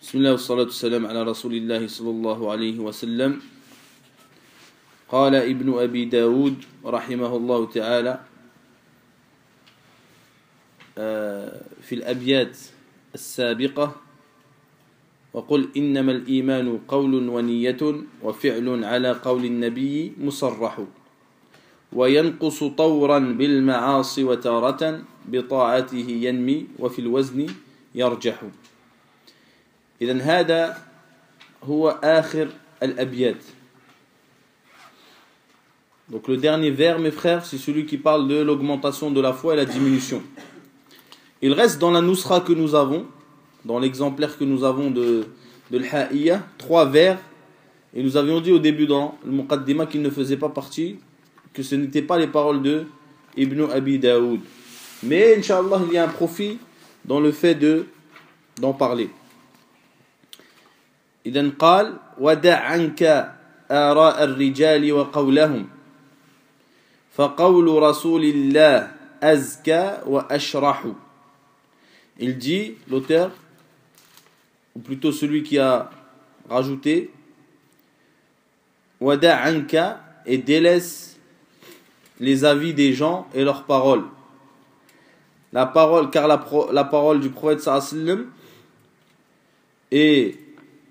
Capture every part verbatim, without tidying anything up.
بسم الله والصلاة والسلام على رسول الله صلى الله عليه وسلم. قال ابن أبي داود رحمه الله تعالى في الأبيات السابقة: وقل إنما الإيمان قول ونية وفعل على قول النبي مصرح وينقص طورا بالمعاصي وتارة بطاعته ينمي وفي الوزن يرجح. إذن هذا هو آخر الأبيات. Donc le dernier vers, mes frères, c'est celui qui parle de l'augmentation de la foi et la diminution. Il reste dans la nusra que nous avons, dans l'exemplaire que nous avons de, de l'Ha'iyya, trois vers. Et nous avions dit au début dans le Muqaddima qu'il ne faisait pas partie, que ce n'étaient pas les paroles de Ibn Abi Daoud. Mais, Inch'Allah, il y a un profit dans le fait de, d'en parler. إذن قال: ودع عنك آراء الرجال وقولهم فقول رسول الله أزكى وأشرح. Il dit, l'auteur, ou plutôt celui qui a rajouté, wada' anka, et délaisse les avis des gens et leurs paroles. La parole, car la, la parole du prophète sallallahu alayhi wa sallam est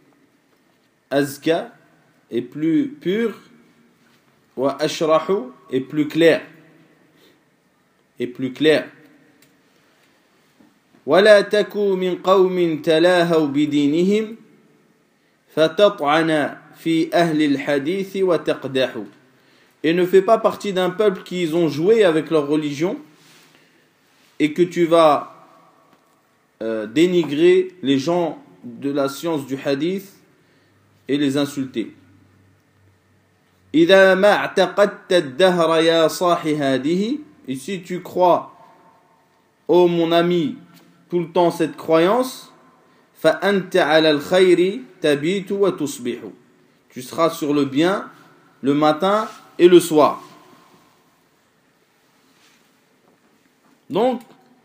azka, est plus pure, wa ashrahu, est plus clair, est plus clair. ولا تكو من قوم تلاهوا بدينهم فتطعن في أهل الحديث وتقدح. Et ne fais pas partie d'un peuple qui ont joué avec leur religion et que tu vas euh, dénigrer les gens de la science du hadith et les insulter. إذا ما اعتقدت الدهر يا صاح هذه. Et si tu crois, ô mon ami, tout le temps cette croyance, فأنت على الخير تبيت وتصبح. Tu seras sur le bien le matin et le soir. Donc,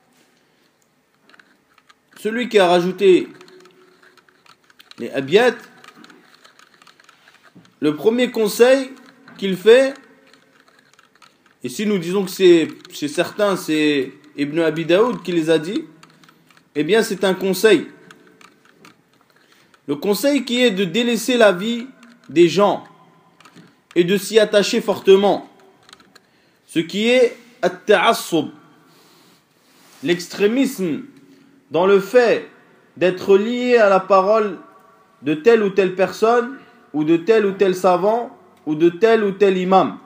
celui qui a rajouté les abiyat, le premier conseil qu'il fait, et si nous disons que c'est, c'est certain, c'est Ibn Abi Daoud qui les a dit, eh bien c'est un conseil. Le conseil qui est de délaisser la vie des gens et de s'y attacher fortement. Ce qui est at-ta'assub, l'extrémisme dans le fait d'être lié à la parole de telle ou telle personne, ou de tel ou tel savant, ou de tel ou tel imam.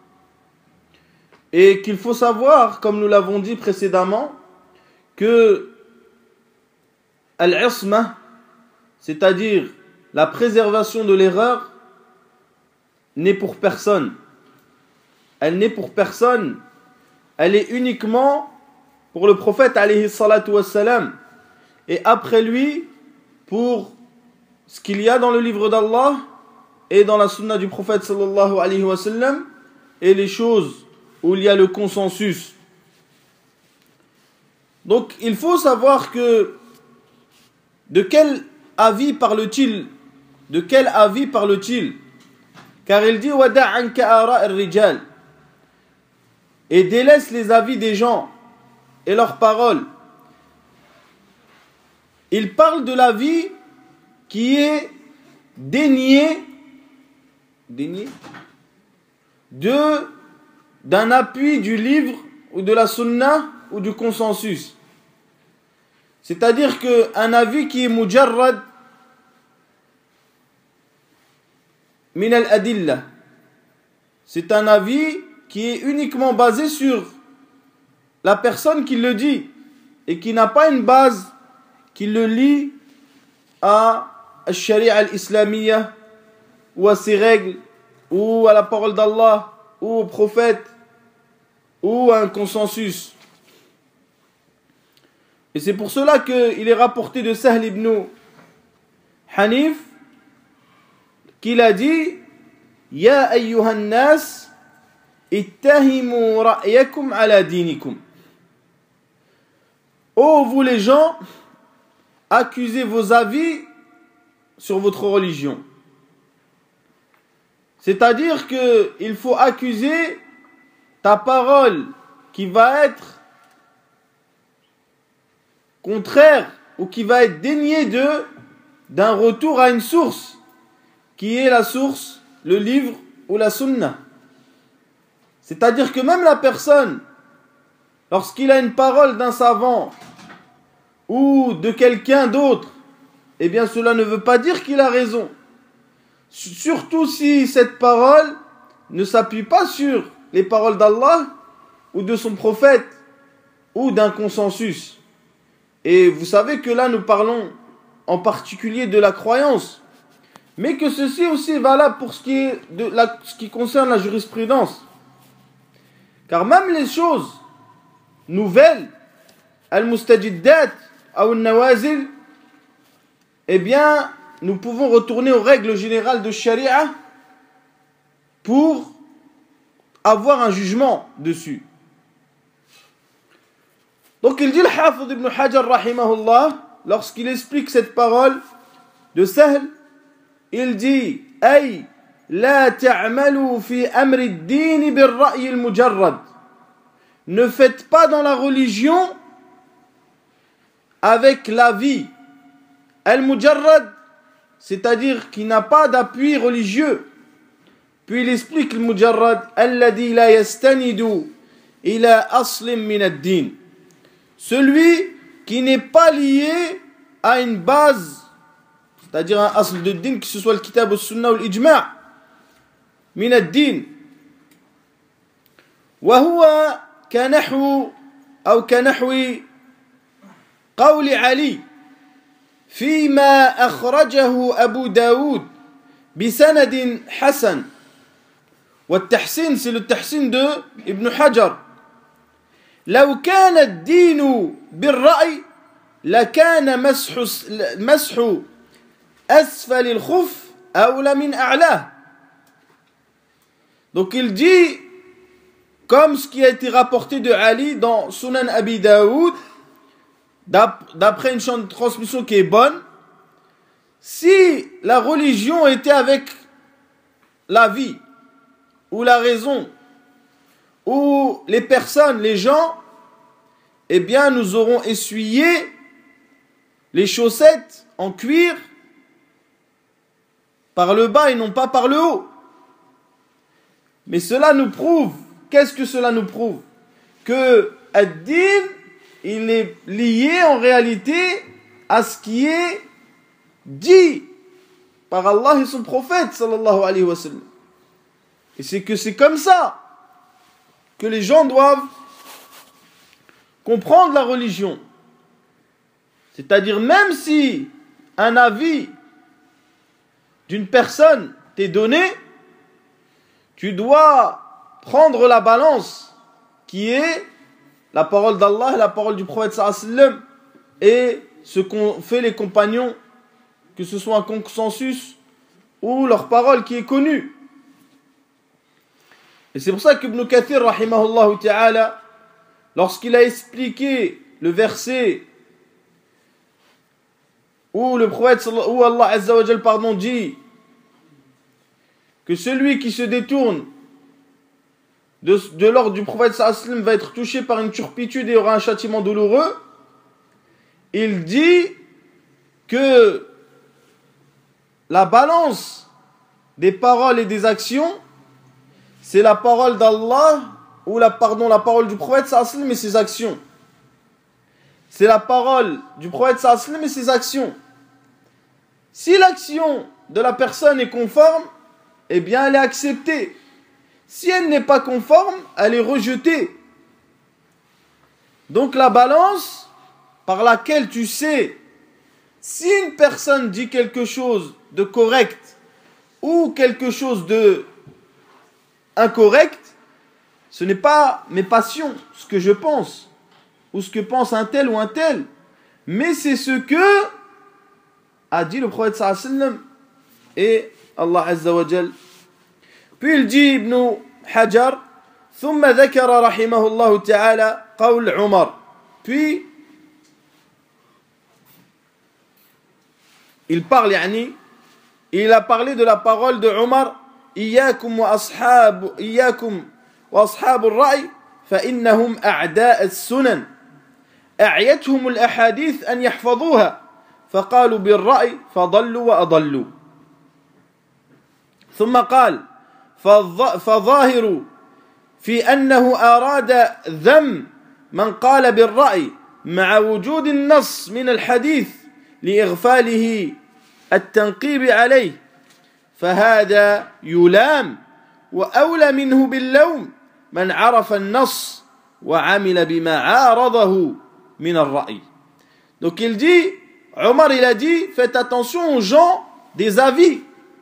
Et qu'il faut savoir, comme nous l'avons dit précédemment, que al-isma, c'est-à-dire la préservation de l'erreur, n'est pour personne. Elle n'est pour personne. Elle est uniquement pour le prophète alayhi salatu wassalam. Et après lui, pour ce qu'il y a dans le livre d'Allah et dans la sunna du prophète sallallahu alayhi wa sallam, et les choses où il y a le consensus. Donc il faut savoir que de quel avis parle-t-il? De quel avis parle-t-il? Car il dit wada' anka ara' ar-rijal, et délaisse les avis des gens et leurs paroles. Il parle de l'avis qui est dénié, dénié de d'un appui du livre ou de la sunna ou du consensus. C'est-à-dire qu'un avis qui est mujarrad min al-adilla, c'est un avis qui est uniquement basé sur la personne qui le dit et qui n'a pas une base qui le lie à la sharia al-islamiyya ou à ses règles ou à la parole d'Allah ou au prophète ou à un consensus. Et c'est pour cela qu'il est rapporté de Sahl ibn Hanif qu'il a dit: Ya ayyuhan nas ittahimu ra'yakum ala dinikum. Ô vous les gens, accusez vos avis sur votre religion. C'est-à-dire qu'il faut accuser ta parole qui va être contraire ou qui va être déniée de, d'un retour à une source, qui est la source, le livre ou la sunna. C'est-à-dire que même la personne, lorsqu'il a une parole d'un savant ou de quelqu'un d'autre, eh bien cela ne veut pas dire qu'il a raison. Surtout si cette parole ne s'appuie pas sur les paroles d'Allah ou de son prophète ou d'un consensus. Et vous savez que là nous parlons en particulier de la croyance, mais que ceci aussi est valable pour ce qui, est de la, ce qui concerne la jurisprudence. Car même les choses nouvelles, al-mustajiddat ou al-nawazil, eh bien, nous pouvons retourner aux règles générales de Sharia pour avoir un jugement dessus. Donc il dit le Hafid ibn Hajar rahimahullah, lorsqu'il explique cette parole de Sahl, il dit Ay la ta'malu fi amri ad-din bil-ra'y al-mujarrad. Ne faites pas dans la religion avec l'avis al-mujarrad, c'est-à-dire qui n'a pas d'appui religieux. Puis il explique le mujarrad alladhi la yastanidu ila aslin min ad-din. Celui qui n'est pas lié à une base, c'est-à-dire un asl de din, que ce soit le kitab ou sunnah ou l'ijma' min ad-din. Wa huwa كنحو أو كنحو قول علي فيما أخرجه أبو داود بسند حسن. والتحسين c'est le tahsin de Ibn Hajar. لو كان الدين بالرأي لكان مسح مسح أسفل الخف أولى من أعلاه. Donc il dit, comme ce qui a été rapporté de Ali dans Sunan Abi Daoud, d'après une transmission qui est bonne, si la religion était avec la vie, ou la raison, ou les personnes, les gens, eh bien nous aurons essuyé les chaussettes en cuir par le bas et non pas par le haut. Mais cela nous prouve, qu'est-ce que cela nous prouve? Que ad-din, il est lié en réalité à ce qui est dit par Allah et son prophète sallallahu alayhi wa sallam. Et c'est que c'est comme ça que les gens doivent comprendre la religion. C'est-à-dire même si un avis d'une personne t'est donné, tu dois prendre la balance qui est la parole d'Allah et la parole du prophète sallallahu alayhi wa sallam et ce qu'ont fait les compagnons, que ce soit un consensus ou leur parole qui est connue. Et c'est pour ça qu'Ibn Kathir rahimahullah ta'ala, lorsqu'il a expliqué le verset où le prophète, où Allah azza wa jal, pardon, dit que celui qui se détourne de, de l'ordre du prophète sallallahu alayhi wa sallam va être touché par une turpitude et aura un châtiment douloureux, il dit que la balance des paroles et des actions, c'est la parole d'Allah ou la, pardon, la parole du prophète sallallahu alayhi wa sallam et ses actions. C'est la parole du prophète sallallahu alayhi wa sallam et ses actions. Si l'action de la personne est conforme, eh bien elle est acceptée. Si elle n'est pas conforme, elle est rejetée. Donc la balance par laquelle tu sais si une personne dit quelque chose de correct ou quelque chose de incorrect, ce n'est pas mes passions, ce que je pense, ou ce que pense un tel ou un tel, mais c'est ce que a dit le prophète sallallahu alayhi wa sallam et Allah azza wa jal. Puis il dit Ibn Hajar, ثم ذكر رحمه الله تعالى قول عمر. Puis il parle يعني il a parlé de la parole de Omar, إياكم وأصحاب إياكم وأصحاب الرأي فإنهم أعداء السنن أعيتهم الأحاديث أن يحفظوها فقالوا بالرأي فضلوا وأضلوا. ثم قال فظاهر في أنه أراد ذم من قال بالرأي مع وجود النص من الحديث لإغفاله التنقيب عليه فهذا يلام وأولى منه باللوم من عرف النص وعمل بما عارضه من الرأي. Donc il dit, Omar il a dit, faites attention aux gens des avis.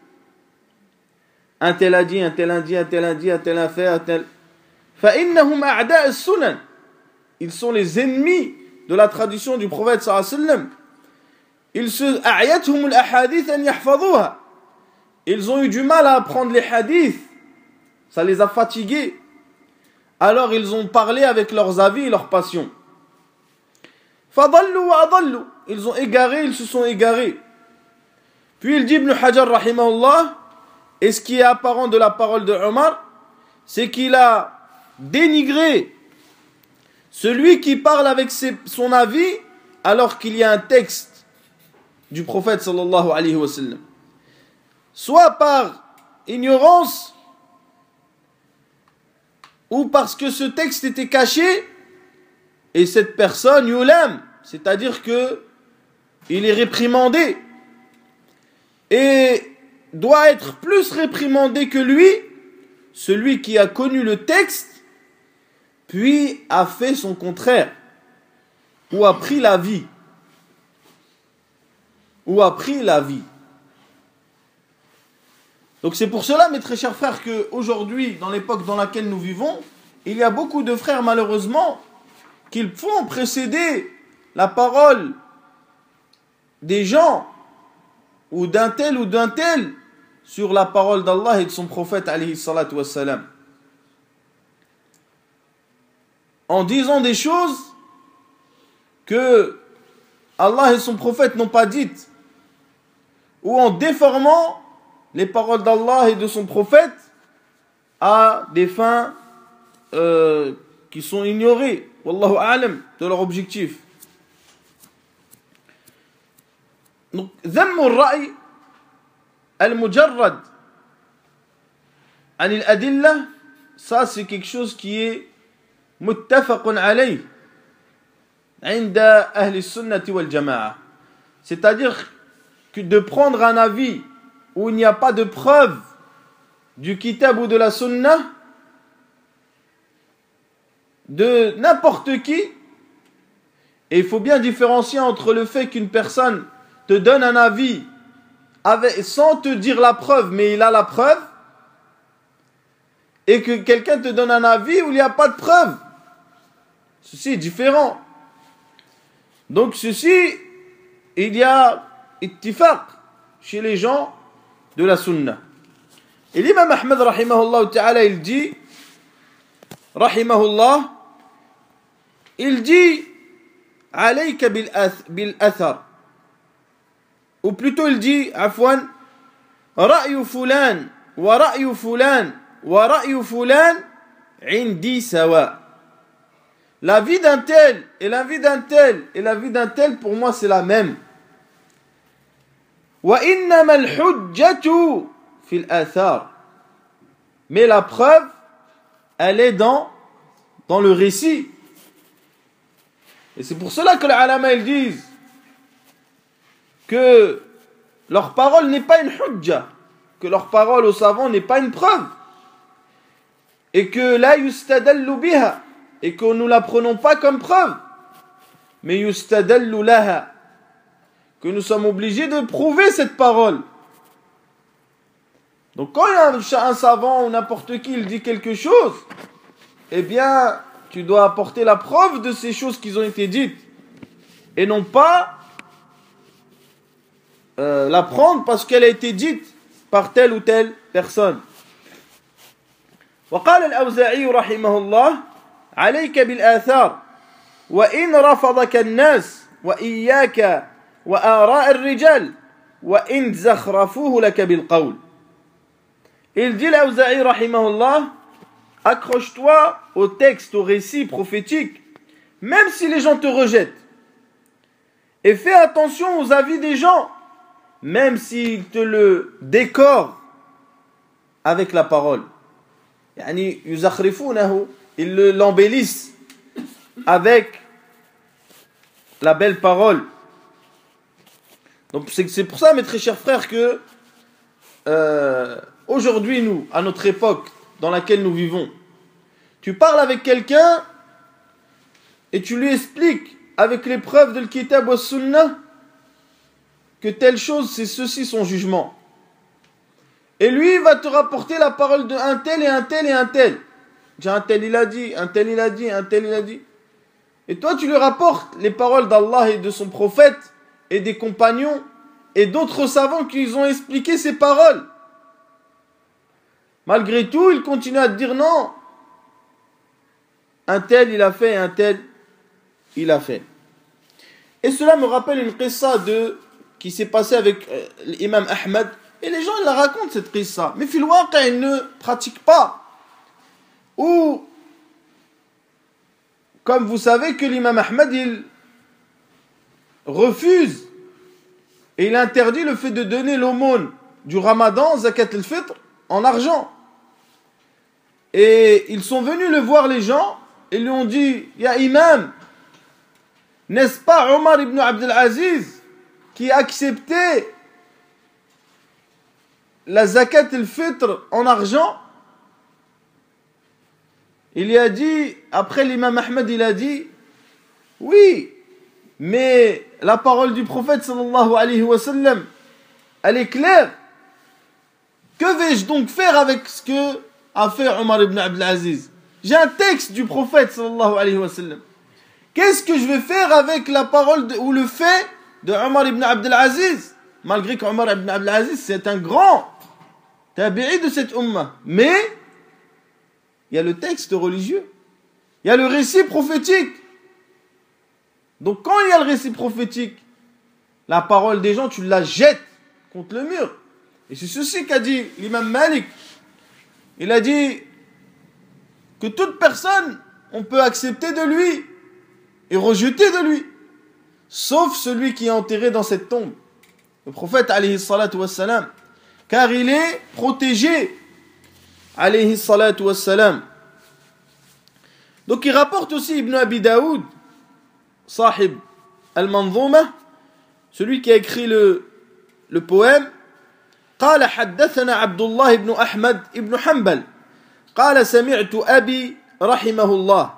Un tel a dit, un tel a dit, un tel a dit, un tel a fait, un tel... فإنهم أعداء السنن. Ils sont les ennemis de la tradition du prophète sallallahu alayhi wa sallam. Ils se أعيتهم الأحاديث أن يحفظوها. Ils ont eu du mal à apprendre les hadiths. Ça les a fatigués. Alors ils ont parlé avec leurs avis et leurs passions. فضلوا وأضلوا. Ils ont égaré, ils se sont égarés. Puis il dit Ibn Hajar rahimahullah, et ce qui est apparent de la parole de Omar, c'est qu'il a dénigré celui qui parle avec ses, son avis alors qu'il y a un texte du prophète sallallahu alayhi wa sallam. Soit par ignorance ou parce que ce texte était caché et cette personne yulam, c'est-à-dire que il est réprimandé et doit être plus réprimandé que lui, celui qui a connu le texte puis a fait son contraire ou a pris la vie ou a pris la vie. Donc c'est pour cela, mes très chers frères, qu'aujourd'hui, dans l'époque dans laquelle nous vivons, il y a beaucoup de frères, malheureusement, qui font précéder la parole des gens, ou d'un tel ou d'un tel, sur la parole d'Allah et de son prophète, alayhi salatu wassalam. En disant des choses que Allah et son prophète n'ont pas dites, ou en déformant les paroles d'Allah et de son prophète à des fins euh, qui sont ignorées, wallahu a'lam, de leur objectif. Donc, ذم الرأي المجرد عن الأدلة, ça c'est quelque chose qui est متفق عليه عند أهل السنة والجماعة. C'est-à-dire que de prendre un avis où il n'y a pas de preuve du kitab ou de la sunna de n'importe qui, et il faut bien différencier entre le fait qu'une personne te donne un avis avec, sans te dire la preuve, mais il a la preuve, et que quelqu'un te donne un avis où il n'y a pas de preuve. Ceci est différent. Donc ceci, il y a ittifaq chez les gens de la sunna. Et l'imam Ahmed rahimahullah ta'ala, il dit, rahimahullah, il dit, alayka bil athar, ou plutôt il dit, afwan, ra'yu fulan, wa ra'yu fulan, wa ra'yu fulan, indi sawa. La vie d'un tel, et la vie d'un tel, et la vie d'un tel, pour moi c'est la même. وإنما الحجة في الآثار. Mais la preuve, elle est dans, dans le récit. Et c'est pour cela que les ulama ils disent que leur parole n'est pas une hujja, que leur parole aux savants n'est pas une preuve, et que la yustadallu biha, et que nous la prenons pas comme preuve, mais yustadallu laha, que nous sommes obligés de prouver cette parole. Donc quand il y a un, un savant ou n'importe qui il dit quelque chose, eh bien tu dois apporter la preuve de ces choses qui ont été dites, et non pas euh, la prendre parce qu'elle a été dite par telle ou telle personne. وقال الأوزاعي رحمه الله عليك بالآثار وإن رفضك الناس وإياك وآراء الرجال وإن زخرفوه لك بالقول. Il dit l'Awza'i rahimahullah, accroche-toi au texte, au récit prophétique, même si les gens te rejettent. Et fais attention aux avis des gens, même s'ils te le décorent avec la parole. Yani yuzakhrifunahu, ils l'embellissent avec la belle parole. Donc c'est, c'est pour ça, mes très chers frères, que euh, aujourd'hui, nous, à notre époque dans laquelle nous vivons, tu parles avec quelqu'un et tu lui expliques avec les preuves de l'Kitab wa Sunnah que telle chose, c'est ceci son jugement. Et lui, il va te rapporter la parole d'un tel et un tel et un tel. Un tel il a dit, un tel il a dit, un tel il a dit. Et toi, tu lui rapportes les paroles d'Allah et de son prophète et des compagnons et d'autres savants qui ont expliqué ces paroles. Malgré tout, il continue à te dire non. Un tel il a fait, un tel il a fait. Et cela me rappelle une qissa de qui s'est passée avec euh, l'imam Ahmed. Et les gens ils la racontent cette qissa. Mais fil waqi, ils ne pratiquent pas. Ou comme vous savez que l'imam Ahmed il refuse et il interdit le fait de donner l'aumône du Ramadan, zakat al-fitr, en argent. Et ils sont venus le voir les gens et lui ont dit: Ya imam, n'est-ce pas Omar ibn Abdel Aziz qui acceptait la zakat al-fitr en argent? Il y a dit, après l'imam Ahmed, il a dit: oui, mais la parole du prophète sallallahu alayhi wa sallam, elle est claire. Que vais-je donc faire avec ce que a fait Omar ibn Abdel Aziz? J'ai un texte du prophète sallallahu alayhi wa sallam. Qu'est-ce que je vais faire avec la parole de, ou le fait de Omar ibn Abdel Aziz? Malgré que Omar ibn Abdel Aziz c'est un grand tabi'i de cette umma. Mais il y a le texte religieux. Il y a le récit prophétique. Donc quand il y a le récit prophétique, la parole des gens, tu la jettes contre le mur. Et c'est ceci qu'a dit l'imam Malik. Il a dit que toute personne, on peut accepter de lui et rejeter de lui, sauf celui qui est enterré dans cette tombe. Le prophète, alayhi salatu wassalam, car il est protégé, alayhi salatu wassalam. Donc il rapporte aussi Ibn Abi Daoud, sahib al-Manzouma, celui qui a écrit le, le poème. قال حدثنا عبد الله بن أحمد بن حنبل قال سمعت أبي رحمه الله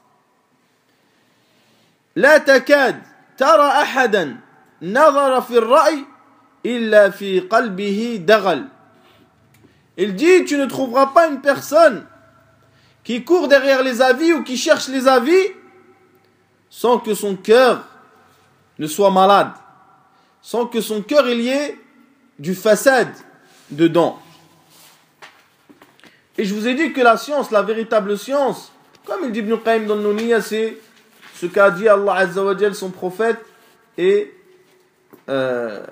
لا تكاد ترى أحدا نظر في الرأي إلا في قلبه دغل. Il dit, tu ne trouveras pas une personne qui court derrière les avis ou qui cherche les avis sans que son cœur ne soit malade, sans que son cœur il y ait du fasad dedans. Et je vous ai dit que la science, la véritable science, comme il dit Ibn Qayyim dans le Nouniya, c'est ce qu'a dit Allah Azza wa Jal, son prophète, et euh,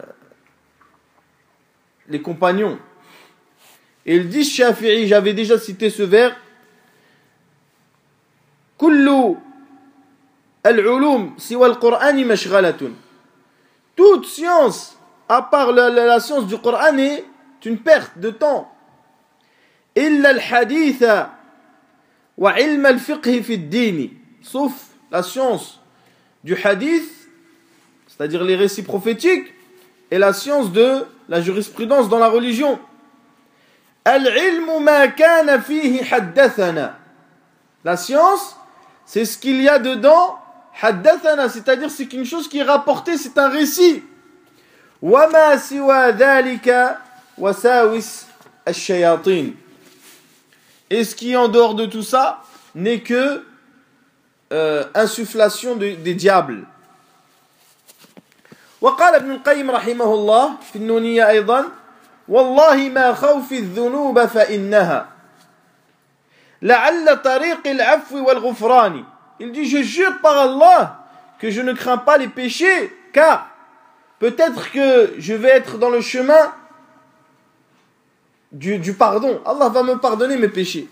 les compagnons. Et il dit, Shafi'i, j'avais déjà cité ce vers, Kullu al-ulum siwa al-Qur'ani mashghalatun. Toute science à part la, la, la science du Coran est une perte de temps. Illa al-haditha wa ilm al-fiqh fi ad-din. Sauf la science du hadith, c'est-à-dire les récits prophétiques, et la science de la jurisprudence dans la religion. Al-ilmu ma kana fihi haddathana. La science, c'est ce qu'il y a dedans, haddathana, c'est-à-dire c'est une chose qui est rapportée, c'est un récit. وما سوى ذلك وساوس الشياطين. Et ce qui est en dehors de tout ça n'est que euh, insufflation de, des diables. وقال ابن القيم رحمه الله في النونية أيضا والله ما خوف الذنوب فإنها لعل طريق العفو والغفران. Il dit, je jure par Allah que je ne crains pas les péchés, car peut-être que je vais être dans le chemin du, du pardon. Allah va me pardonner mes péchés.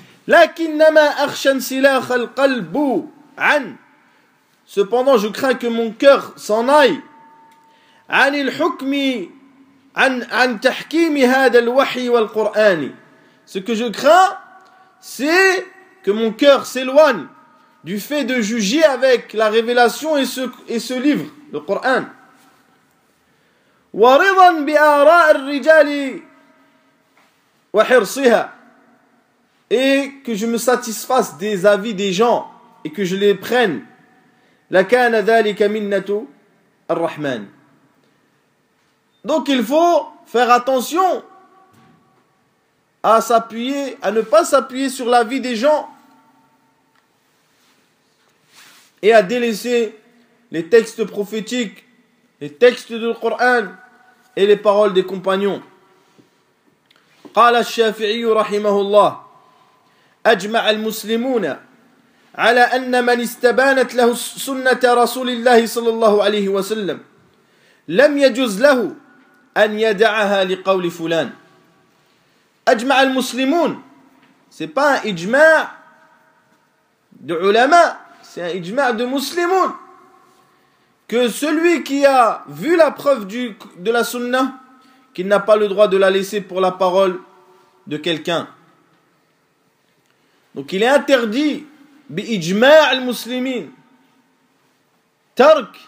Cependant, je crains que mon cœur s'en aille. Ce que je crains, c'est que mon cœur s'éloigne du fait de juger avec la révélation et ce, et ce livre, le Coran. Et que je me satisfasse des avis des gens et que je les prenne. Donc il faut faire attention à s'appuyer, à ne pas s'appuyer sur l'avis des gens et à délaisser les textes prophétiques, les textes du Coran et les paroles des compagnons. قال الشافعي رحمه الله أجمع المسلمون على أن من استبانت له سنة رسول الله صلى الله عليه وسلم لم يجوز له أن يدعها لقول فلان. أجمع المسلمون, c'est pas un ijma' de ulama, c'est un ijma' de muslimoun, que celui qui a vu la preuve du, de la sunna, qu'il n'a pas le droit de la laisser pour la parole de quelqu'un. Donc il est interdit bi ijma' al-muslimin tark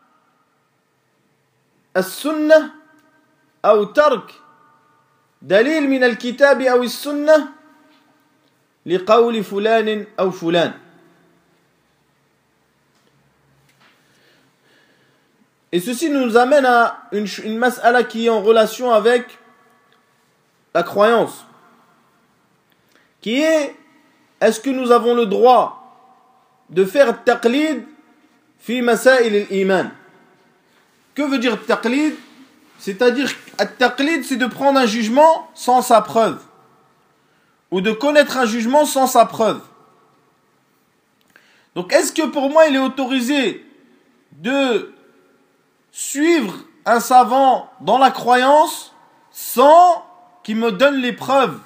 as-sunnah ou tark dalil min al-kitab ou as-sunnah li qawli fulan ou fulan. Et ceci nous amène à une, une mas'ala qui est en relation avec la croyance, qui est: est-ce que nous avons le droit de faire taqlid fi masail al-iman? Que veut dire taqlid? C'est-à-dire, taqlid, c'est de prendre un jugement sans sa preuve, ou de connaître un jugement sans sa preuve. Donc est-ce que pour moi il est autorisé de suivre un savant dans la croyance sans qu'il me donne les preuves?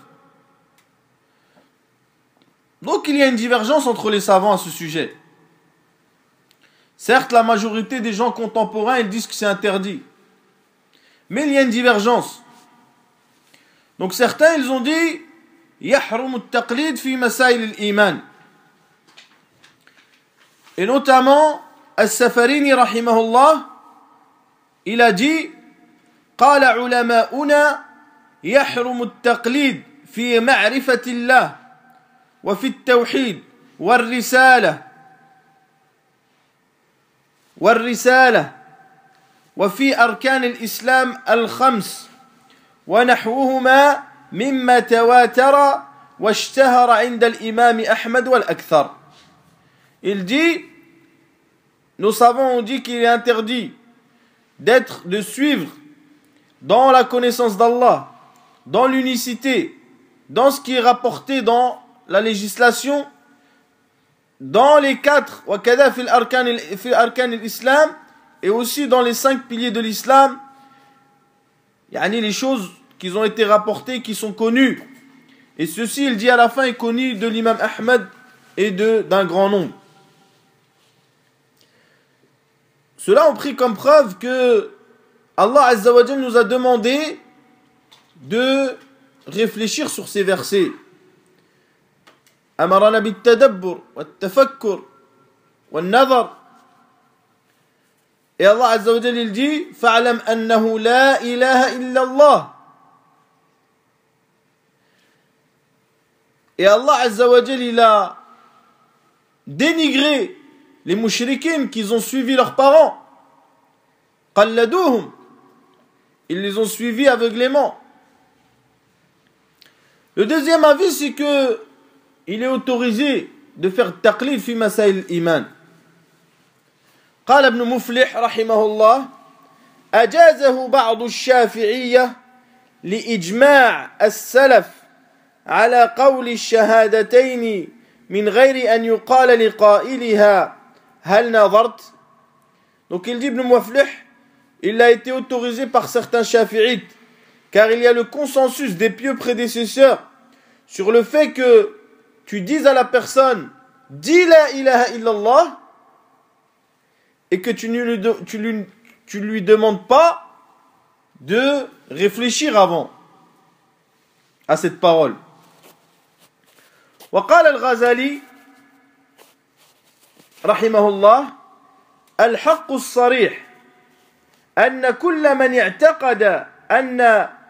Donc il y a une divergence entre les savants à ce sujet. Certes, la majorité des gens contemporains, ils disent que c'est interdit. Mais il y a une divergence. Donc certains, ils ont dit يحرم التقليد في مسائل الإيمان. Et notamment As-Safarini rahimahullah, il a dit قال علماؤنا يحرم التقليد في معرفة الله وفي التوحيد والرسالة والرسالة وفي أركان الإسلام الخمس ونحوهما مما تواتر واشتهر عند الإمام أحمد والأكثر. Il dit, nos savants ont dit qu'il est interdit d'être, de suivre dans la connaissance d'Allah, dans l'unicité, dans ce qui est rapporté dans la législation, dans les quatre wakada fil arkan fil arkan l'islam, et aussi dans les cinq piliers de l'islam, yani les choses qui ont été rapportées, qui sont connues. Et ceci, il dit à la fin, est connu de l'imam Ahmed et de d'un grand nombre. Cela ont pris comme preuve que Allah Azza wa Jal nous a demandé de réfléchir sur ces versets. Amarana bit tadabbur wa tafakkur wa nazar. Et Allah Azza wa Jal il dit fa'lam annahu la ilaha illa Allah. Et Allah Azza wa Jal il a dénigré les mouchriquines qui ont suivi leurs parents. Qalladouhum. Ils les ont suivis aveuglément. Le deuxième avis, c'est que il est autorisé de faire taqlid fi masail iman. قال ابن مفلح رحمه الله أجازه بعض الشافعية لإجماع السلف على قول الشهادتين من غير أن يقال لقائلها هل نظرت. Donc il dit Ibn Muflih il a été autorisé par certains shafi'ites, car il y a le consensus des pieux prédécesseurs sur le fait que tu dises à la personne « Dis la ilaha illallah » et que tu ne lui, tu lui, tu lui demandes pas de réfléchir avant à cette parole. وقال الغزالي رحمه الله الحق الصريح أن كل من اعتقد أن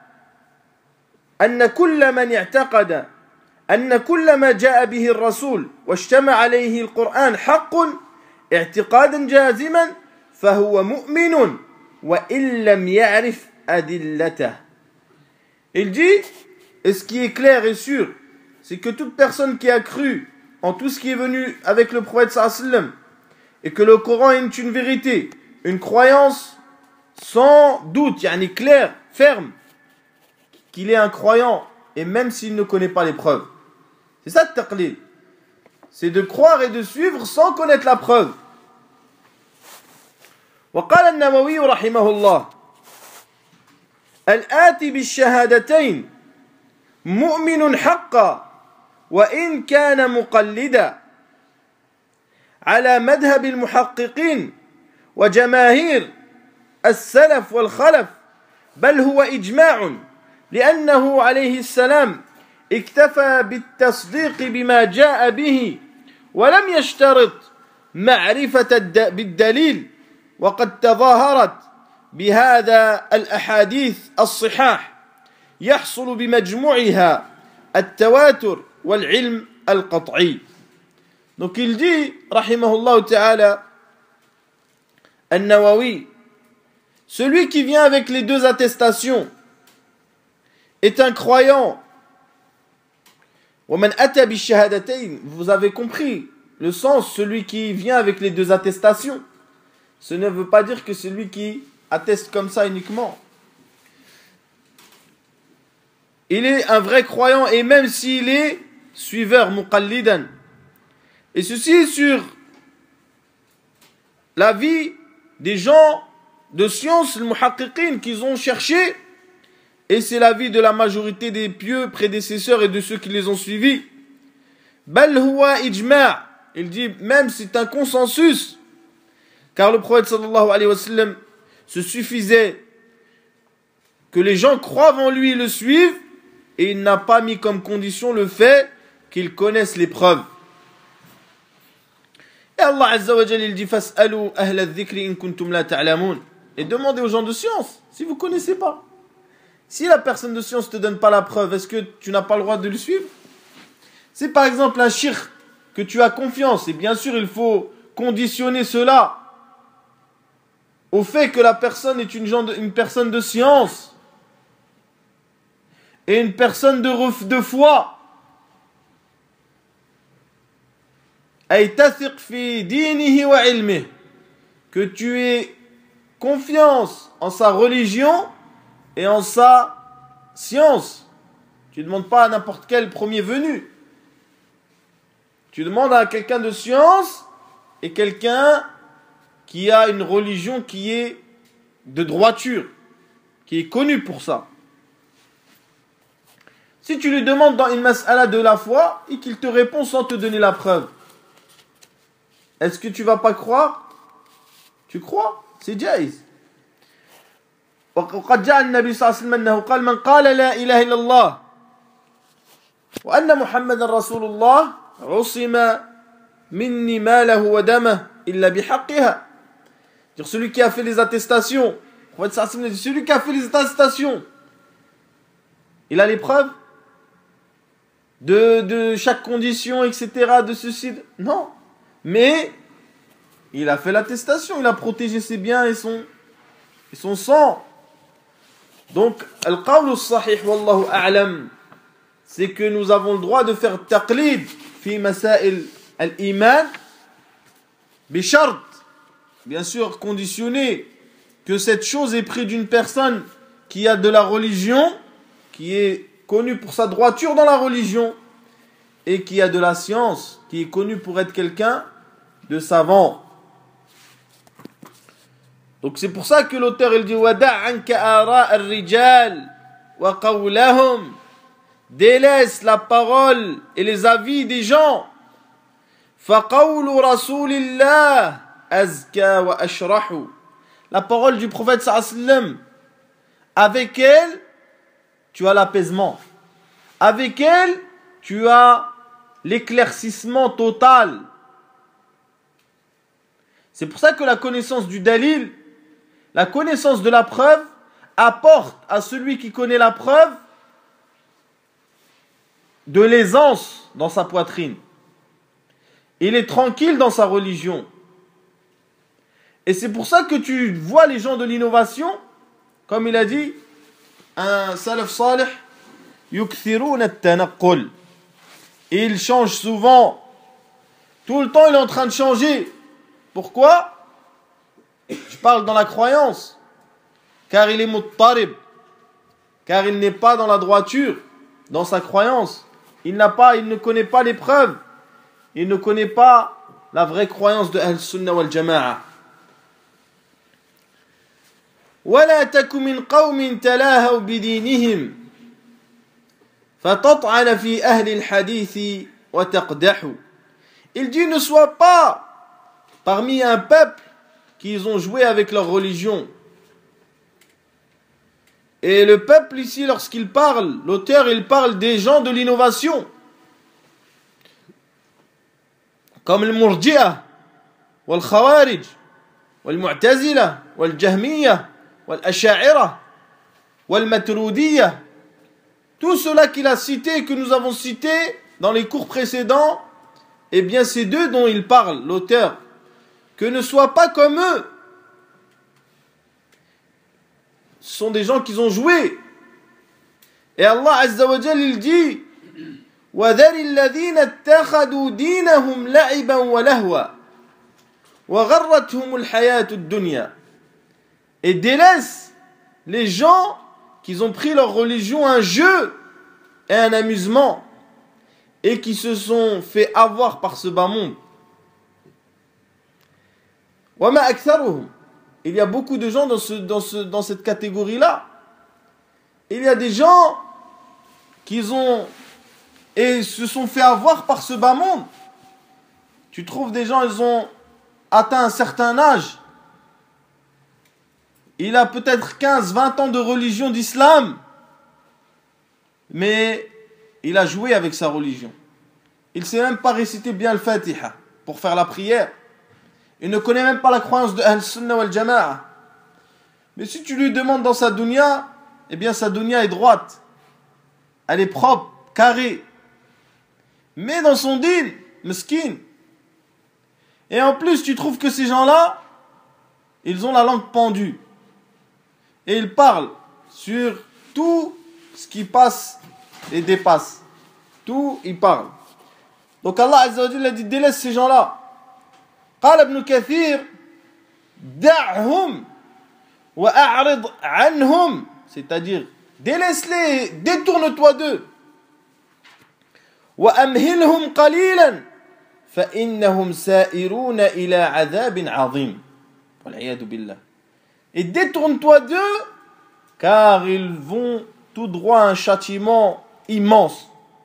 أن كل من اعتقد أن كل ما جاء به الرسول واجتمع عليه القرآن حق اعتقادا جازما فهو مؤمن وإن لم يعرف أدلته. Il dit, et ce qui est clair et sûr, c'est que toute personne qui a cru en tout ce qui est venu avec le prophète sallallahu alayhi wa sallam et que le Coran est une vérité, une croyance sans doute, yani claire, ferme, qu'il est un croyant et même s'il ne connaît pas les preuves. C'est ça le taqlid. C'est de croire et de suivre sans connaître la preuve. وقال النووي رحمه الله الآتي بالشهادتين مؤمن حقا وإن كان مقلدا على مذهب المحققين وجماهير السلف والخلف بل هو إجماع لأنه عليه السلام اكتفى بالتصديق بما جاء به ولم يشترط معرفة بالدليل وقد تظاهرت بهذا الأحاديث الصحاح يحصل بمجموعها التواتر والعلم القطعي. Donc il dit, rahimahullah ta'ala, An-Nawawi, celui qui vient avec les deux attestations est un croyant. وَمَنْ أَتَى بِالشَّهَادَتَيْنِ, vous avez compris le sens, celui qui vient avec les deux attestations. Ce ne veut pas dire que celui qui atteste comme ça uniquement. Il est un vrai croyant et même s'il est suiveur, muqallidan. Et ceci sur la vie des gens de science, le muhaqqiqin, qu'ils ont cherché, et c'est la vie de la majorité des pieux prédécesseurs et de ceux qui les ont suivis. Bal huwa ijma', il dit même c'est un consensus, car le prophète sallallahu alayhi wa sallam se suffisait que les gens croient en lui et le suivent, et il n'a pas mis comme condition le fait qu'ils connaissent les preuves. Et Allah Azza wa Jalla il dit fas'alu ahla adh-dhikri in kuntum la ta'lamun, et demandez aux gens de science si vous ne connaissez pas. Si la personne de science ne te donne pas la preuve, est-ce que tu n'as pas le droit de le suivre? C'est par exemple un shirk que tu as confiance, et bien sûr il faut conditionner cela au fait que la personne est une, genre de, une personne de science et une personne de, ref, de foi. Que tu aies confiance en sa religion et en sa science. Tu ne demandes pas à n'importe quel premier venu. Tu demandes à quelqu'un de science et quelqu'un qui a une religion qui est de droiture, qui est connue pour ça. Si tu lui demandes dans une mas'ala de la foi et qu'il te répond sans te donner la preuve, est-ce que tu ne vas pas croire? Tu crois? C'est jaïz. وقد جاء النبي صلى الله عليه وسلم أنه قال من قال لا إله إلا الله وأن محمد رسول الله عصم مني ماله ودمه إلا بحقها. Celui qui a fait les attestations, celui qui a fait les attestations, il a les preuves de, de chaque condition, et cetera, de ceci. Non. Mais il a fait l'attestation, il a protégé ses biens et son, et son sang. Donc, al-qawl al-sahih, wallahu a'lam, c'est que nous avons le droit de faire taqlid fi masail al-iman bishart, bien sûr conditionné que cette chose est prise d'une personne qui a de la religion, qui est connue pour sa droiture dans la religion, et qui a de la science, qui est connue pour être quelqu'un de savant. Donc c'est pour ça que l'auteur il dit wada' anka ara ar-rijal wa qawlahum, délaisse la parole et les avis des gens. Fa qawlu rasulillah azka wa ashrahu, la parole du prophète sallallahu alayhi wa sallam, avec elle tu as l'apaisement, avec elle tu as l'éclaircissement total. C'est pour ça que la connaissance du dalil, la connaissance de la preuve, apporte à celui qui connaît la preuve de l'aisance dans sa poitrine. Il est tranquille dans sa religion. Et c'est pour ça que tu vois les gens de l'innovation, comme il a dit, un salaf salih, yukthiruna at-tanaqqul. Il change souvent. Tout le temps, il est en train de changer. Pourquoi? Je parle dans la croyance. Car il est muttarib. Car il n'est pas dans la droiture, dans sa croyance. Il n'a pas, il ne connaît pas les preuves. Il ne connaît pas la vraie croyance de Ahl-Sunnah wal-Jama'a. وَلَا تَكُ مِنْ قَوْمٍ تَلَاهَوْا بِدِينِهِمْ فَتَطْعَنَ فِي أَهْلِ الْحَدِيثِ وَتَقْدَحُ. Il dit ne sois pas parmi un peuple qui ont joué avec leur religion. Et le peuple ici, lorsqu'il parle, l'auteur, il parle des gens de l'innovation. Comme le Murji'ah, wal Khawarij, wal Mu'tazila, wal Jahmiyah, wal Asha'ira, wal Maturidiyah. Tout cela qu'il a cité, que nous avons cité dans les cours précédents, eh bien c'est d'eux dont il parle, l'auteur. Que ne soient pas comme eux. Ce sont des gens qui ont joué. Et Allah Azza wa Jal, il dit وَذَرِ الَّذِينَ اتَّخَذُوا دِينَهُمْ لَعِبًا وَلَهْوًا وَغَرَّتْهُمُ الْحَيَاةُ الدُّنْيَا. Et délaisse les gens qui ont pris leur religion un jeu et un amusement et qui se sont fait avoir par ce bas monde. وَمَا أَكْثَرُهُمْ. Il y a beaucoup de gens dans, ce, dans, ce, dans cette catégorie-là. Il y a des gens qui ont et se sont fait avoir par ce bas monde. Tu trouves des gens, ils ont atteint un certain âge. Il a peut-être quinze vingt ans de religion d'islam, mais il a joué avec sa religion. Il ne sait même pas réciter bien le Fatiha pour faire la prière. Il ne connaît même pas la croyance de Ahl-Sunnah wal-Jama'a. Mais si tu lui demandes dans sa dunya, eh bien sa dunya est droite. Elle est propre, carrée. Mais dans son din, meskin. Et en plus, tu trouves que ces gens-là, ils ont la langue pendue. Et ils parlent sur tout ce qui passe et dépasse. Tout, ils parlent. Donc Allah Azza wa Jalla a dit, délaisse ces gens-là. قال ابن كثير دعهم وأعرض عنهم, c'est-à-dire délaisse-les, détourne-toi d'eux. وأمهلهم قليلا فإنهم سائرون إلى عذاب عظيم والعياذ بالله. Et détourne-toi d'eux car ils vont tout droit à un châtiment immense.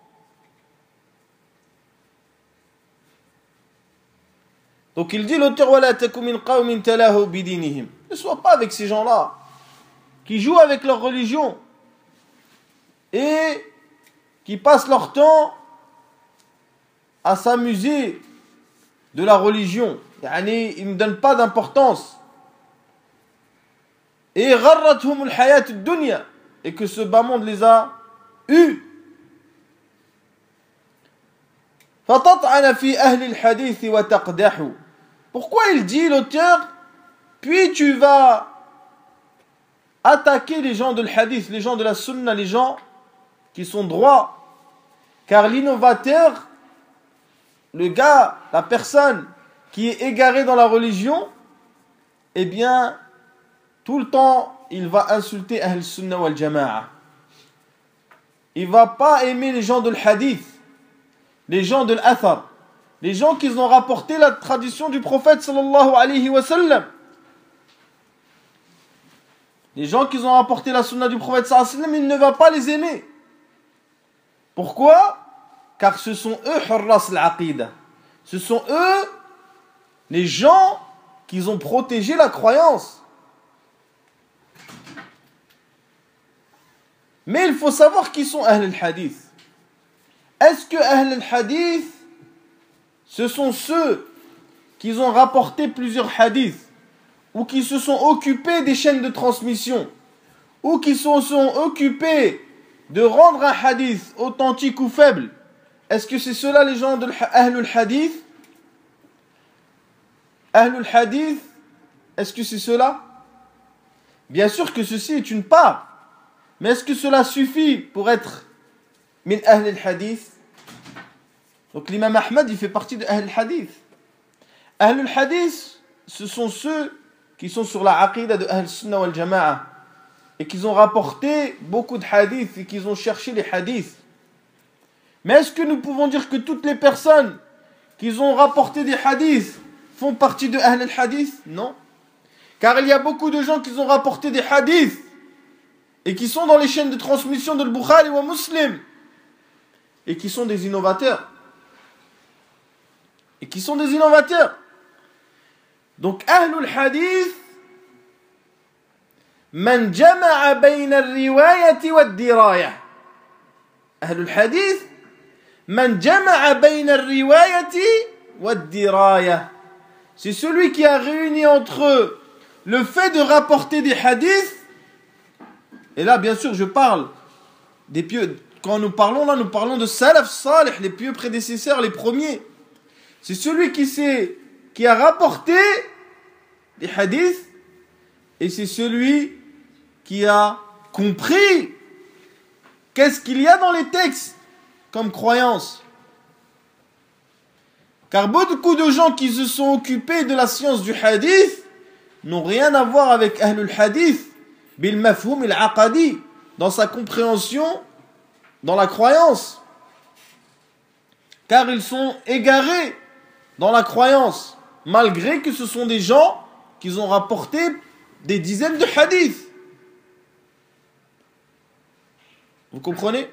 Donc il dit l'auteur وَلَا تَكُ مِنْ قَوْمٍ تَلَاهُوا بِدِينِهِمْ. Ne sois pas avec ces gens-là qui jouent avec leur religion et qui passent leur temps à s'amuser de la religion. Yani, ils ne donnent pas d'importance. Et غَرَّتْهُمُ الْحَيَاةُ الدُّنْيَا, et que ce bas monde les a eus. فَتَطْعَنَ فِي أَهْلِ الْحَدِيثِ وَتَقْدَحُ. Pourquoi il dit l'auteur, puis tu vas attaquer les gens de l'hadith, les gens de la sunna, les gens qui sont droits. Car l'innovateur, le gars, la personne qui est égarée dans la religion, eh bien, tout le temps, il va insulter Ahl Sunnah wal Jama'a. Il ne va pas aimer les gens de l'hadith, les gens de l'athar, les gens qui ont rapporté la tradition du prophète sallallahu alayhi wa sallam. les gens qui ont rapporté la sunna du prophète sallallahu alayhi wa sallam, il ne va pas les aimer. Pourquoi? Car ce sont eux hurras al-aqida. Ce sont eux les gens qui ont protégé la croyance. Mais il faut savoir qui sont Ahl al-Hadith. Est-ce que Ahl al-Hadith, ce sont ceux qui ont rapporté plusieurs hadiths, ou qui se sont occupés des chaînes de transmission, ou qui se sont occupés de rendre un hadith authentique ou faible? Est-ce que c'est ceux-là les gens de Ahl al-Hadith? Ahl al-Hadith, est-ce que c'est cela? Bien sûr que ceci est une part. Mais est-ce que cela suffit pour être min Ahl al-Hadith? Donc l'imam Ahmad, il fait partie de Ahl al-Hadith. Ahl al-Hadith, ce sont ceux qui sont sur la aqida de Ahl Sunnah wal Jama'a et qui ont rapporté beaucoup de hadiths et qui ont cherché les hadiths. Mais est-ce que nous pouvons dire que toutes les personnes qui ont rapporté des hadiths font partie de Ahl al-Hadith? Non. Car il y a beaucoup de gens qui ont rapporté des hadiths et qui sont dans les chaînes de transmission de Al-Bukhari ou Muslim et qui sont des innovateurs. Et qui sont des innovateurs. Donc, Ahlul Hadith, man jama'a bayna al-riwayati wa al-diraya. Ahlul Hadith, man jama'a bayna al-riwayati wa al-diraya. C'est celui qui a réuni entre le fait de rapporter des hadiths, et là, bien sûr, je parle des pieux. Quand nous parlons là, nous parlons de Salaf Salih, les pieux prédécesseurs, les premiers. C'est celui qui sait, qui a rapporté les hadiths, et c'est celui qui a compris qu'est-ce qu'il y a dans les textes comme croyance. Car beaucoup de gens qui se sont occupés de la science du hadith n'ont rien à voir avec Ahlul Hadith, bil mafhoum il aqadi, dans sa compréhension, dans la croyance. Car ils sont égarés dans la croyance, malgré que ce sont des gens qui ont rapporté des dizaines de hadiths. Vous comprenez?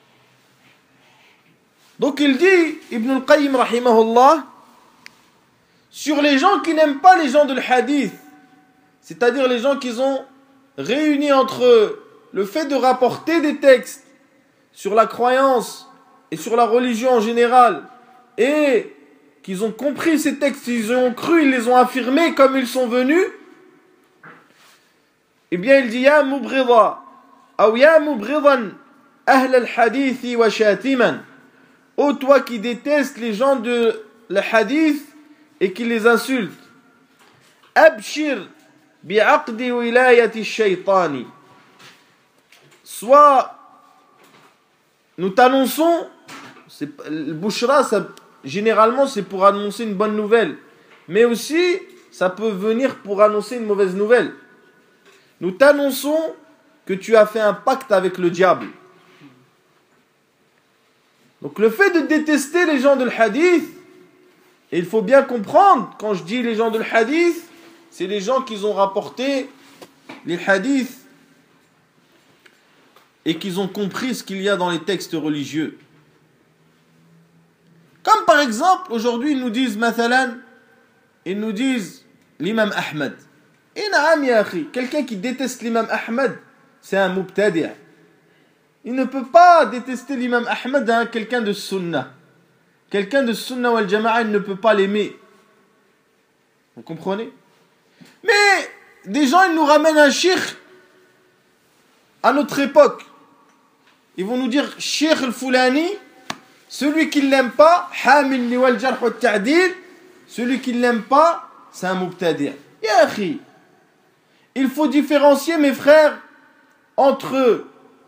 Donc il dit, Ibn al-Qayyim rahimahullah, sur les gens qui n'aiment pas les gens de l'hadith, c'est-à-dire les gens qui ont réuni entre le fait de rapporter des textes sur la croyance et sur la religion en général, et qu'ils ont compris ces textes, ils ont cru, ils les ont affirmés comme ils sont venus, eh bien il dit, Ya mubrida, ou ya mubridan ahl al-hadithi wa shatiman. Ô toi qui détestes les gens de le hadith et qui les insultent. Abshir bi'aqdi wilayati shaytani. Soit nous t'annonçons, le bushra, ça, généralement c'est pour annoncer une bonne nouvelle, mais aussi ça peut venir pour annoncer une mauvaise nouvelle. Nous t'annonçons que tu as fait un pacte avec le diable. Donc le fait de détester les gens de l'hadith, et il faut bien comprendre, quand je dis les gens de l'hadith, c'est les gens qui ont rapporté les hadiths et qui ont compris ce qu'il y a dans les textes religieux. Comme par exemple, aujourd'hui ils nous disent, mathalan, ils nous disent l'imam Ahmad. Et naam ya akhi, quelqu'un qui déteste l'imam Ahmad, c'est un mubtadi'. Il ne peut pas détester l'imam Ahmad, hein, quelqu'un de sunnah. Quelqu'un de sunnah wal jama'a, il ne peut pas l'aimer. Vous comprenez? Mais des gens, ils nous ramènent un cheikh à notre époque. Ils vont nous dire, cheikh al-Fulani, celui qui ne l'aime pas, hamil li wal jarh wa ta'dil, celui qui ne l'aime pas, c'est un mubtadi'. Ya akhi, il faut différencier, mes frères, entre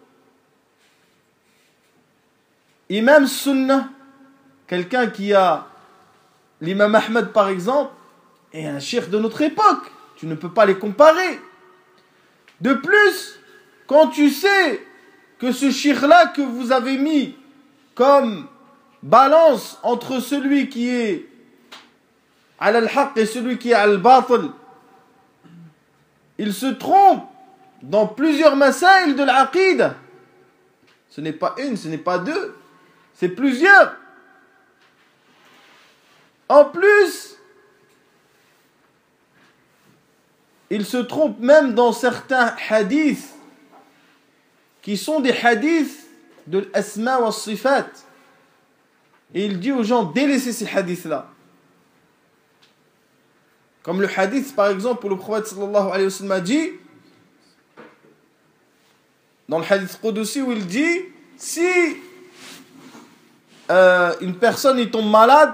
imam sunnah, quelqu'un qui a l'imam Ahmad par exemple, et un cheikh de notre époque. Tu ne peux pas les comparer. De plus, quand tu sais que ce cheikh-là que vous avez mis comme balance entre celui qui est al-haq et celui qui est al-batil, il se trompe dans plusieurs masail de l'aqid. Ce n'est pas une, ce n'est pas deux, c'est plusieurs. En plus, il se trompe même dans certains hadiths qui sont des hadiths de l'asma wa sifat. Et il dit aux gens, délaissez ces hadiths-là. Comme le hadith, par exemple, où le prophète sallallahu alayhi wa sallam a dit, dans le hadith Qudsi, où il dit, si euh, une personne est tombe malade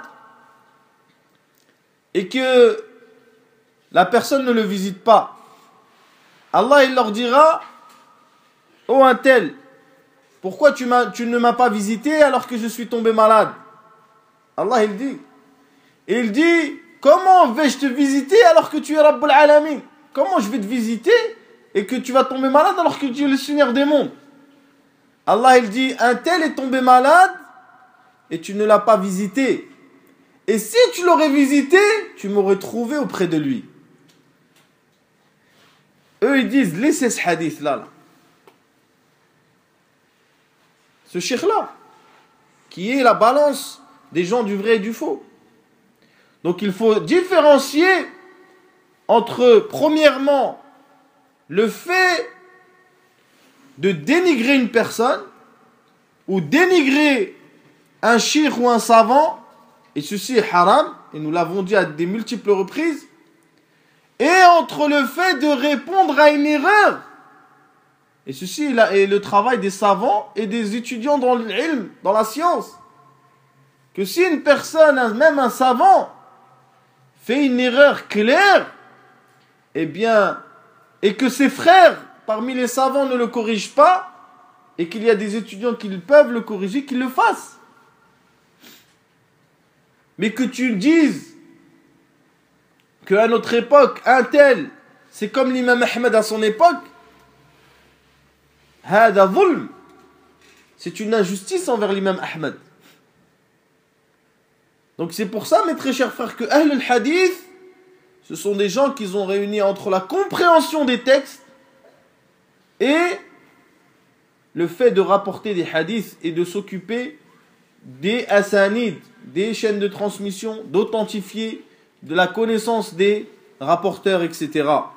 et que la personne ne le visite pas, Allah il leur dira, oh un tel, pourquoi tu, m'as, tu ne m'as pas visité alors que je suis tombé malade? Allah il dit, et il dit, comment vais-je te visiter alors que tu es Rabbul Alamin? Comment je vais te visiter et que tu vas tomber malade alors que tu es le Seigneur des mondes? Allah il dit, un tel est tombé malade et tu ne l'as pas visité. Et si tu l'aurais visité, tu m'aurais trouvé auprès de lui. Eux ils disent, laissez ce hadith là, là. Ce cheikh là, qui est la balance des gens du vrai et du faux. Donc il faut différencier entre, premièrement, le fait de dénigrer une personne ou dénigrer un cheikh ou un savant, et ceci est haram, et nous l'avons dit à de multiples reprises, et entre le fait de répondre à une erreur. Et ceci est le travail des savants et des étudiants dans l'ilm, dans la science. Que si une personne, même un savant, fait une erreur claire, eh bien, et que ses frères, parmi les savants, ne le corrigent pas, et qu'il y a des étudiants qui peuvent le corriger, qu'ils le fassent. Mais que tu dises qu'à notre époque, un tel, c'est comme l'imam Ahmed à son époque, hada zulm, c'est une injustice envers l'imam Ahmed. Donc c'est pour ça, mes très chers frères, que Ahl al-Hadith, ce sont des gens qui ont réuni entre la compréhension des textes et le fait de rapporter des hadiths et de s'occuper des asanides, des chaînes de transmission, d'authentifier, de la connaissance des rapporteurs, et cetera.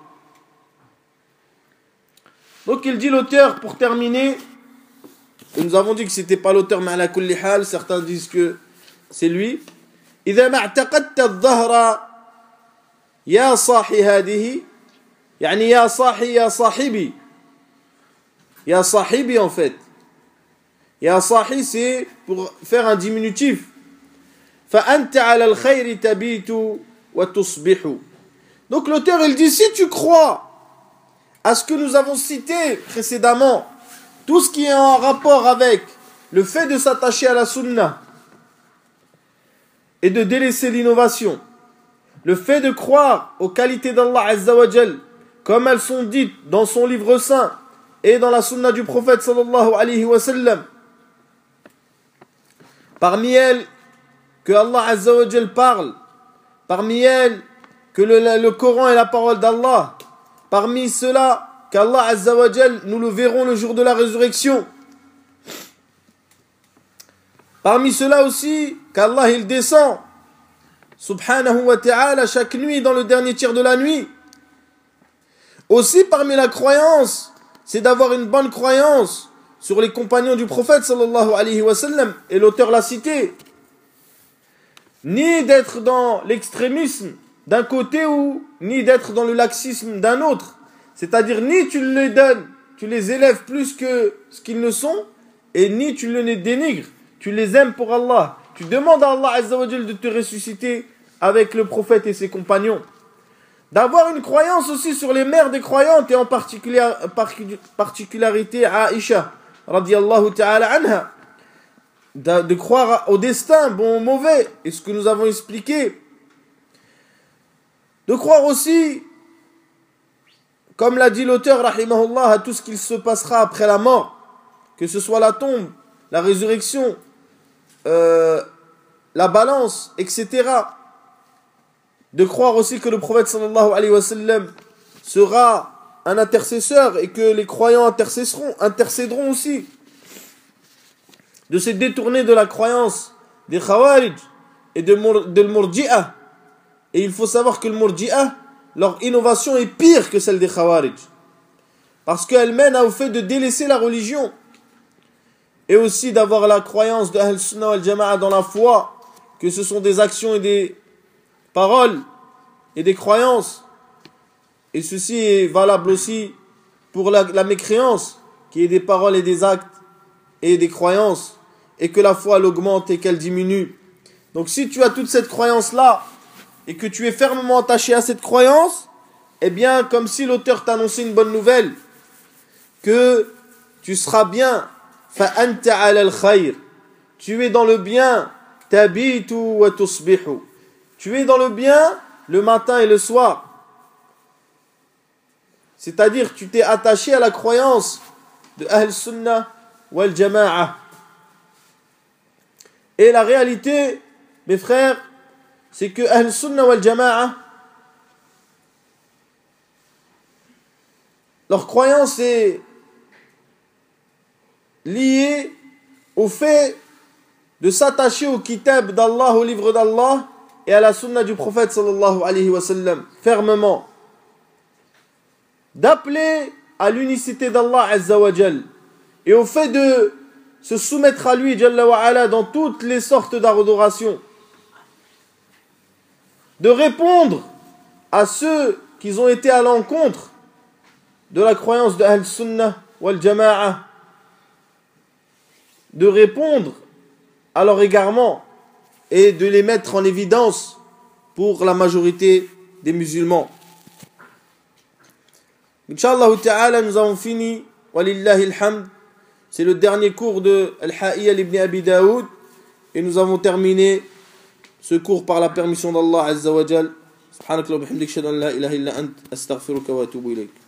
Donc il dit l'auteur, pour terminer, et nous avons dit que ce n'était pas l'auteur, mais ala kulli hal, certains disent que c'est lui. إذا ما اعتقدت الظهر يا صاحي هذه يعني يا صاحي يا صاحبي يا صاحبي en fait يا صاحي c'est pour faire un diminutif فأنت على الخير تبيت وتصبح. Donc l'auteur il dit, si tu crois à ce que nous avons cité précédemment, tout ce qui est en rapport avec le fait de s'attacher à la sunna et de délaisser l'innovation, le fait de croire aux qualités d'Allah Azza wa Jal, comme elles sont dites dans son livre saint et dans la sunna du prophète sallallahu alayhi wa sallam, parmi elles que Allah Azza wa Jal parle, parmi elles que le, le Coran est la parole d'Allah, parmi cela qu'Allah Azza wa Jal, nous le verrons le jour de la résurrection, parmi cela aussi qu'Allah il descend subhanahu wa ta'ala chaque nuit dans le dernier tiers de la nuit. Aussi parmi la croyance, c'est d'avoir une bonne croyance sur les compagnons du prophète sallallahu alayhi wa sallam, et l'auteur l'a cité. Ni d'être dans l'extrémisme d'un côté ou ni d'être dans le laxisme d'un autre. C'est-à-dire ni tu les donnes, tu les élèves plus que ce qu'ils ne sont, et ni tu les dénigres. Tu les aimes pour Allah. Tu demandes à Allah Azza wa Jal de te ressusciter avec le prophète et ses compagnons. D'avoir une croyance aussi sur les mères des croyantes, et en particulier, particularité Aïcha radiyallahu ta'ala anha. De, de croire au destin, bon ou mauvais, et ce que nous avons expliqué. De croire aussi, comme l'a dit l'auteur rahimahullah, à tout ce qu'il se passera après la mort, que ce soit la tombe, la résurrection, euh, la balance, et cetera. De croire aussi que le prophète sallallahu alayhi wa sallam sera un intercesseur et que les croyants intercéderont, intercéderont aussi, de se détourner de la croyance des Khawarij et de, de l'Murji'ah. Et il faut savoir que le Murji'ah, leur innovation est pire que celle des Khawarij. Parce qu'elle mène au fait de délaisser la religion. Et aussi d'avoir la croyance de Ahl-Sunnah wal-Jama'a dans la foi, que ce sont des actions et des paroles et des croyances. Et ceci est valable aussi pour la, la mécréance, qui est des paroles et des actes et des croyances, et que la foi elle augmente et qu'elle diminue. Donc si tu as toute cette croyance-là, et que tu es fermement attaché à cette croyance, eh bien, comme si l'auteur t'annonçait une bonne nouvelle, que tu seras bien, فَأَنْتَ عَلَى الْخَيْرِ, tu es dans le bien, تَبِيتُ وَتُصْبِحُ, tu es dans le bien le matin et le soir. C'est-à-dire tu t'es attaché à la croyance de Ahl Sunnah wal Jama'a. Et la réalité, mes frères, c'est que Ahl Sunnah wal Jama'a, leur croyance est liée au fait de s'attacher au kitab d'Allah, au livre d'Allah et à la sunna du prophète sallallahu alayhi wa sallam, fermement. D'appeler à l'unicité d'Allah Azza wa Jal et au fait de se soumettre à lui Jalla wa Ala dans toutes les sortes d'adoration, de répondre à ceux qui ont été à l'encontre de la croyance de Ahl Sunnah wal Jama'a, de répondre à leur égarement et de les mettre en évidence pour la majorité des musulmans. Inch'Allah ta'ala, nous avons fini, walillahi alhamd, c'est le dernier cours de Al-Ha'iyya ibn Abi Daoud, et nous avons terminé ce cours par la permission d'Allah Azza wa Jal. Subhanakallah wa bihamdik, shahadu an la ilaha illa ant, astaghfiruka wa atubu ilayk.